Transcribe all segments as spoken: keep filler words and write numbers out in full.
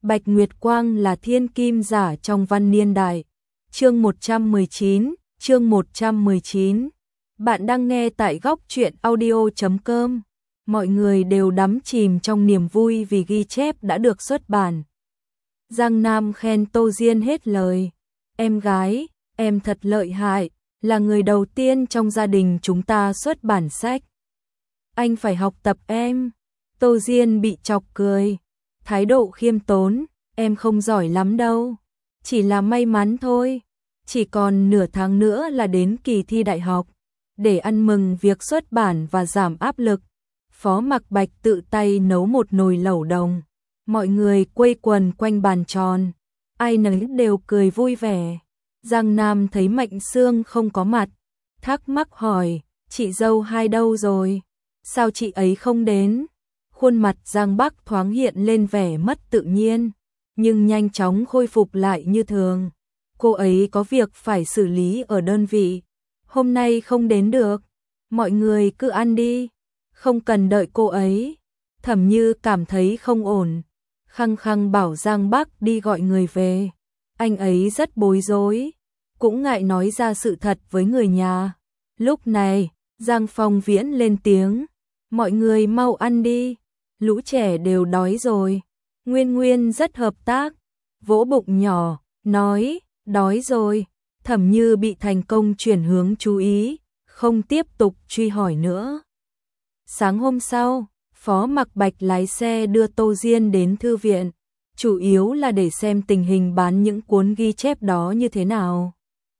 Bạch Nguyệt Quang là thiên kim giả trong văn niên đại. Chương một trăm mười chín, chương một trăm mười chín. Bạn đang nghe tại góc truyện audio chấm com. Mọi người đều đắm chìm trong niềm vui vì ghi chép đã được xuất bản. Giang Nam khen Tô Diên hết lời. Em gái, em thật lợi hại, là người đầu tiên trong gia đình chúng ta xuất bản sách. Anh phải học tập em. Tô Diên bị chọc cười. Thái độ khiêm tốn, em không giỏi lắm đâu. Chỉ là may mắn thôi. Chỉ còn nửa tháng nữa là đến kỳ thi đại học. Để ăn mừng việc xuất bản và giảm áp lực, Phó Mặc Bạch tự tay nấu một nồi lẩu đồng. Mọi người quây quần quanh bàn tròn. Ai nấy đều cười vui vẻ. Giang Nam thấy Mạnh Sương không có mặt, thắc mắc hỏi, chị dâu hai đâu rồi? Sao chị ấy không đến? Khuôn mặt Giang Bắc thoáng hiện lên vẻ mất tự nhiên, nhưng nhanh chóng khôi phục lại như thường. Cô ấy có việc phải xử lý ở đơn vị, hôm nay không đến được. Mọi người cứ ăn đi, không cần đợi cô ấy. Thẩm Như cảm thấy không ổn, khăng khăng bảo Giang Bắc đi gọi người về. Anh ấy rất bối rối, cũng ngại nói ra sự thật với người nhà. Lúc này, Giang Phong Viễn lên tiếng, mọi người mau ăn đi, lũ trẻ đều đói rồi. Nguyên Nguyên rất hợp tác, vỗ bụng nhỏ, nói, đói rồi. Thẩm Như bị thành công chuyển hướng chú ý, không tiếp tục truy hỏi nữa. Sáng hôm sau, Phó Mặc Bạch lái xe đưa Tô Diên đến thư viện, chủ yếu là để xem tình hình bán những cuốn ghi chép đó như thế nào.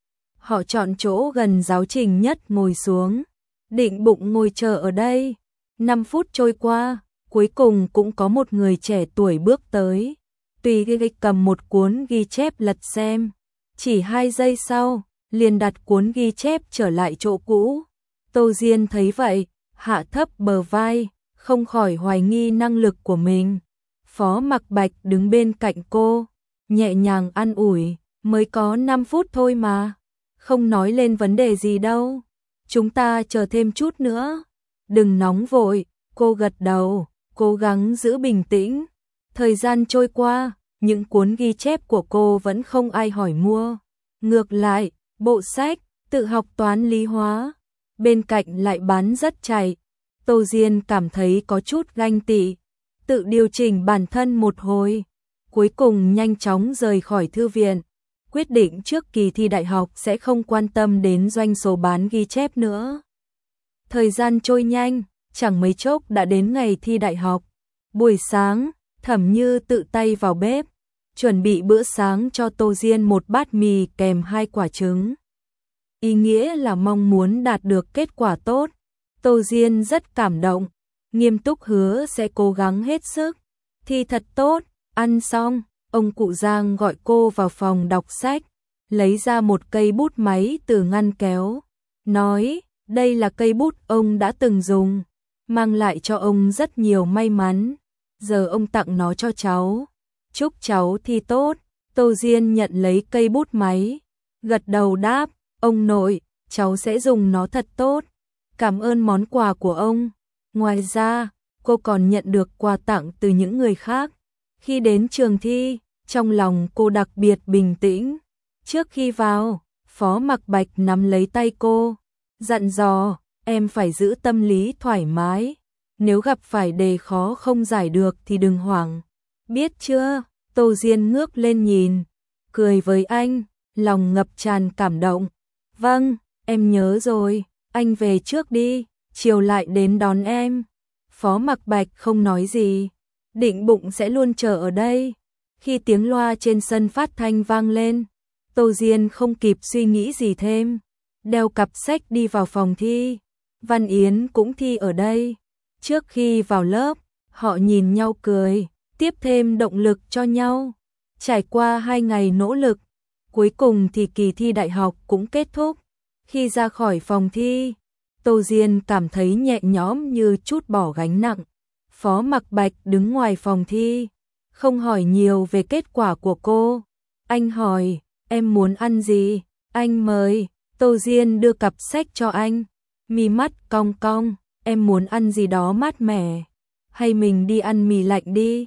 Họ chọn chỗ gần giáo trình nhất ngồi xuống, định bụng ngồi chờ ở đây. Năm phút trôi qua, cuối cùng cũng có một người trẻ tuổi bước tới. Tùy ghi cầm một cuốn ghi chép lật xem. Chỉ hai giây sau, liền đặt cuốn ghi chép trở lại chỗ cũ. Tô Diên thấy vậy, hạ thấp bờ vai, không khỏi hoài nghi năng lực của mình. Phó Mặc Bạch đứng bên cạnh cô, nhẹ nhàng an ủi, mới có năm phút thôi mà, không nói lên vấn đề gì đâu. Chúng ta chờ thêm chút nữa. Đừng nóng vội, cô gật đầu, cố gắng giữ bình tĩnh. Thời gian trôi qua, những cuốn ghi chép của cô vẫn không ai hỏi mua. Ngược lại, bộ sách, tự học toán lý hóa, bên cạnh lại bán rất chạy. Tô Diên cảm thấy có chút ganh tị, tự điều chỉnh bản thân một hồi. Cuối cùng nhanh chóng rời khỏi thư viện, quyết định trước kỳ thi đại học sẽ không quan tâm đến doanh số bán ghi chép nữa. Thời gian trôi nhanh, chẳng mấy chốc đã đến ngày thi đại học. Buổi sáng, Thẩm Như tự tay vào bếp, chuẩn bị bữa sáng cho Tô Diên một bát mì kèm hai quả trứng. Ý nghĩa là mong muốn đạt được kết quả tốt. Tô Diên rất cảm động, nghiêm túc hứa sẽ cố gắng hết sức. Thi thật tốt. Ăn xong, ông cụ Giang gọi cô vào phòng đọc sách, lấy ra một cây bút máy từ ngăn kéo, nói, đây là cây bút ông đã từng dùng, mang lại cho ông rất nhiều may mắn, giờ ông tặng nó cho cháu, chúc cháu thi tốt. Tô Diên nhận lấy cây bút máy, gật đầu đáp, ông nội, cháu sẽ dùng nó thật tốt, cảm ơn món quà của ông. Ngoài ra, cô còn nhận được quà tặng từ những người khác. Khi đến trường thi, trong lòng cô đặc biệt bình tĩnh. Trước khi vào, Phó Mặc Bạch nắm lấy tay cô, dặn dò, em phải giữ tâm lý thoải mái. Nếu gặp phải đề khó không giải được thì đừng hoảng. Biết chưa? Tô Diên ngước lên nhìn, cười với anh, lòng ngập tràn cảm động. Vâng, em nhớ rồi, anh về trước đi, chiều lại đến đón em. Phó Mặc Bạch không nói gì, định bụng sẽ luôn chờ ở đây. Khi tiếng loa trên sân phát thanh vang lên, Tô Diên không kịp suy nghĩ gì thêm, đeo cặp sách đi vào phòng thi. Văn Yến cũng thi ở đây. Trước khi vào lớp, họ nhìn nhau cười, tiếp thêm động lực cho nhau. Trải qua hai ngày nỗ lực, cuối cùng thì kỳ thi đại học cũng kết thúc. Khi ra khỏi phòng thi, Tô Diên cảm thấy nhẹ nhõm như trút bỏ gánh nặng. Phó Mặc Bạch đứng ngoài phòng thi, không hỏi nhiều về kết quả của cô. Anh hỏi, em muốn ăn gì? Anh mời. Tô Diên đưa cặp sách cho anh, mí mắt cong cong, em muốn ăn gì đó mát mẻ, hay mình đi ăn mì lạnh đi.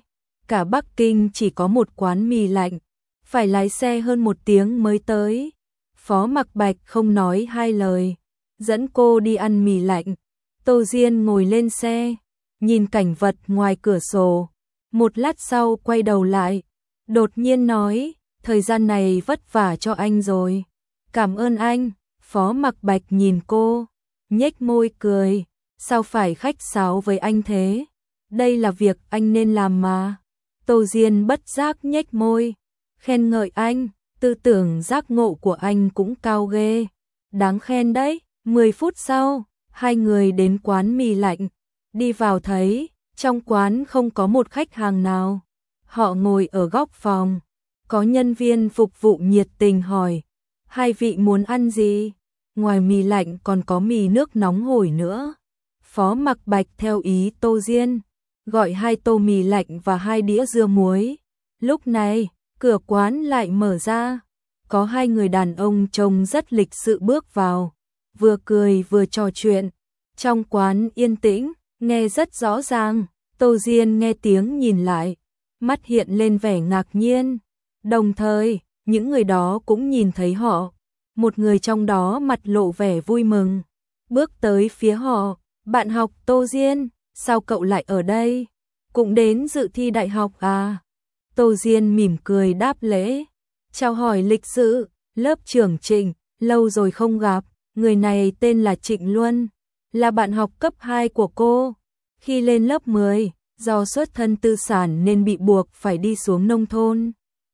cả Bắc Kinh chỉ có một quán mì lạnh, phải lái xe hơn một tiếng mới tới. Phó Mặc Bạch không nói hai lời, dẫn cô đi ăn mì lạnh. Tô Diên ngồi lên xe, nhìn cảnh vật ngoài cửa sổ, một lát sau quay đầu lại, đột nhiên nói, thời gian này vất vả cho anh rồi. Cảm ơn anh. Phó Mặc Bạch nhìn cô, nhếch môi cười, sao phải khách sáo với anh thế? Đây là việc anh nên làm mà. Tô Diên bất giác nhếch môi, khen ngợi anh, tư tưởng giác ngộ của anh cũng cao ghê, đáng khen đấy. Mười phút sau, hai người đến quán mì lạnh, đi vào thấy, trong quán không có một khách hàng nào. Họ ngồi ở góc phòng, có nhân viên phục vụ nhiệt tình hỏi, hai vị muốn ăn gì? Ngoài mì lạnh còn có mì nước nóng hổi nữa. Phó Mặc Bạch theo ý Tô Diên, gọi hai tô mì lạnh và hai đĩa dưa muối. Lúc này, cửa quán lại mở ra, có hai người đàn ông trông rất lịch sự bước vào, vừa cười vừa trò chuyện. Trong quán yên tĩnh, nghe rất rõ ràng. Tô Diên nghe tiếng nhìn lại, mắt hiện lên vẻ ngạc nhiên. Đồng thời, những người đó cũng nhìn thấy họ. Một người trong đó mặt lộ vẻ vui mừng, bước tới phía họ. Bạn học Tô Diên, sao cậu lại ở đây? Cũng đến dự thi đại học à? Tô Diên mỉm cười đáp lễ, chào hỏi lịch sự, lớp trưởng Trịnh, lâu rồi không gặp. Người này tên là Trịnh Luân, là bạn học cấp hai của cô. Khi lên lớp mười, do xuất thân tư sản nên bị buộc phải đi xuống nông thôn.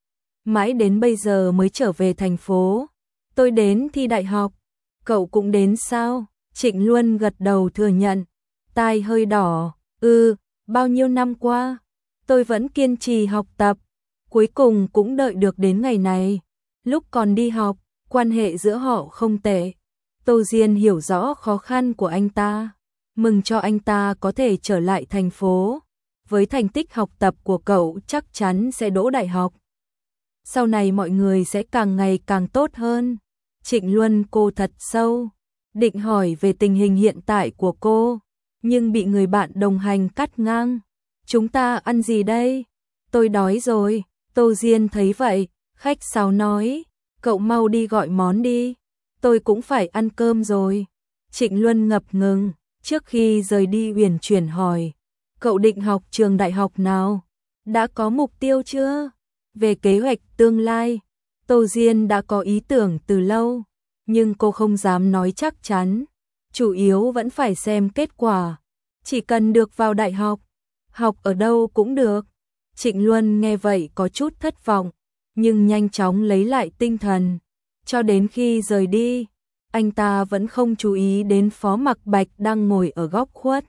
Mãi đến bây giờ mới trở về thành phố. Tôi đến thi đại học. Cậu cũng đến sao? Trịnh Luân gật đầu thừa nhận, tai hơi đỏ. Ừ, bao nhiêu năm qua, tôi vẫn kiên trì học tập, cuối cùng cũng đợi được đến ngày này. Lúc còn đi học, quan hệ giữa họ không tệ. Tô Diên hiểu rõ khó khăn của anh ta, mừng cho anh ta có thể trở lại thành phố. Với thành tích học tập của cậu chắc chắn sẽ đỗ đại học. Sau này mọi người sẽ càng ngày càng tốt hơn. Trịnh Luân cô thật sâu, định hỏi về tình hình hiện tại của cô, nhưng bị người bạn đồng hành cắt ngang. Chúng ta ăn gì đây? Tôi đói rồi. Tô Diên thấy vậy, khách sáo nói, cậu mau đi gọi món đi, tôi cũng phải ăn cơm rồi. Trịnh Luân ngập ngừng, trước khi rời đi uyển chuyển hỏi, cậu định học trường đại học nào? Đã có mục tiêu chưa? Về kế hoạch tương lai, Tô Diên đã có ý tưởng từ lâu, nhưng cô không dám nói chắc chắn, chủ yếu vẫn phải xem kết quả. Chỉ cần được vào đại học, học ở đâu cũng được. Trịnh Luân nghe vậy có chút thất vọng, nhưng nhanh chóng lấy lại tinh thần. Cho đến khi rời đi, anh ta vẫn không chú ý đến Phó Mặc Bạch đang ngồi ở góc khuất.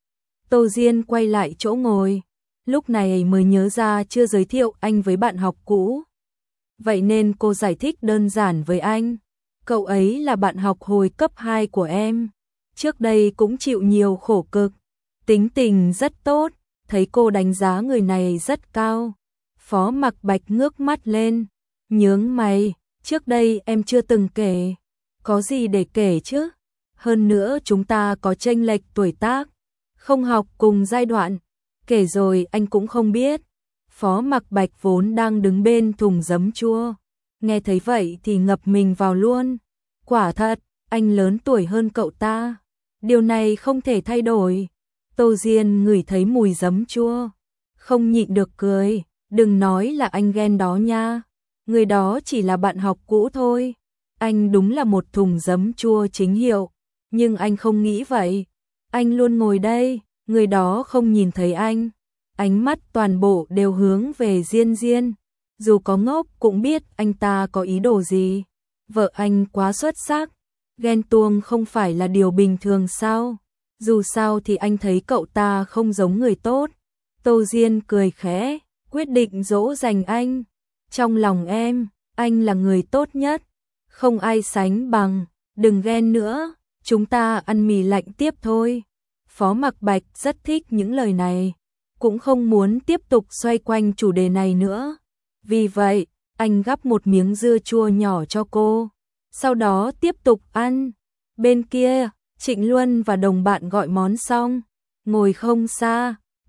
Tô Diên quay lại chỗ ngồi, lúc này mới nhớ ra chưa giới thiệu anh với bạn học cũ. Vậy nên cô giải thích đơn giản với anh, cậu ấy là bạn học hồi cấp hai của em, trước đây cũng chịu nhiều khổ cực, tính tình rất tốt. Thấy cô đánh giá người này rất cao, Phó Mặc Bạch ngước mắt lên, nhướng mày, trước đây em chưa từng kể, có gì để kể chứ? Hơn nữa chúng ta có chênh lệch tuổi tác, không học cùng giai đoạn, kể rồi anh cũng không biết. Phó Mặc Bạch vốn đang đứng bên thùng giấm chua, nghe thấy vậy thì ngập mình vào luôn. Quả thật, anh lớn tuổi hơn cậu ta, điều này không thể thay đổi. Tô Diên ngửi thấy mùi giấm chua, không nhịn được cười, đừng nói là anh ghen đó nha, người đó chỉ là bạn học cũ thôi. Anh đúng là một thùng giấm chua chính hiệu, nhưng anh không nghĩ vậy. Anh luôn ngồi đây, người đó không nhìn thấy anh, ánh mắt toàn bộ đều hướng về Diên Diên, dù có ngốc cũng biết anh ta có ý đồ gì. Vợ anh quá xuất sắc, ghen tuông không phải là điều bình thường sao? Dù sao thì anh thấy cậu ta không giống người tốt. Tô Diên cười khẽ, quyết định dỗ dành anh. Trong lòng em, anh là người tốt nhất, không ai sánh bằng, đừng ghen nữa, chúng ta ăn mì lạnh tiếp thôi. Phó Mặc Bạch rất thích những lời này, cũng không muốn tiếp tục xoay quanh chủ đề này nữa. Vì vậy, anh gắp một miếng dưa chua nhỏ cho cô, sau đó tiếp tục ăn. Bên kia, Trịnh Luân và đồng bạn gọi món xong, ngồi không xa,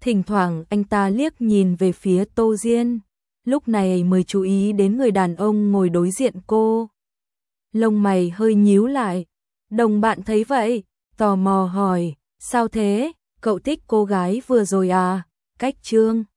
Thỉnh thoảng anh ta liếc nhìn về phía Tô Diên, lúc này mới chú ý đến người đàn ông ngồi đối diện cô. Lông mày hơi nhíu lại, đồng bạn thấy vậy, tò mò hỏi, sao thế, cậu thích cô gái vừa rồi à, Cách Trương.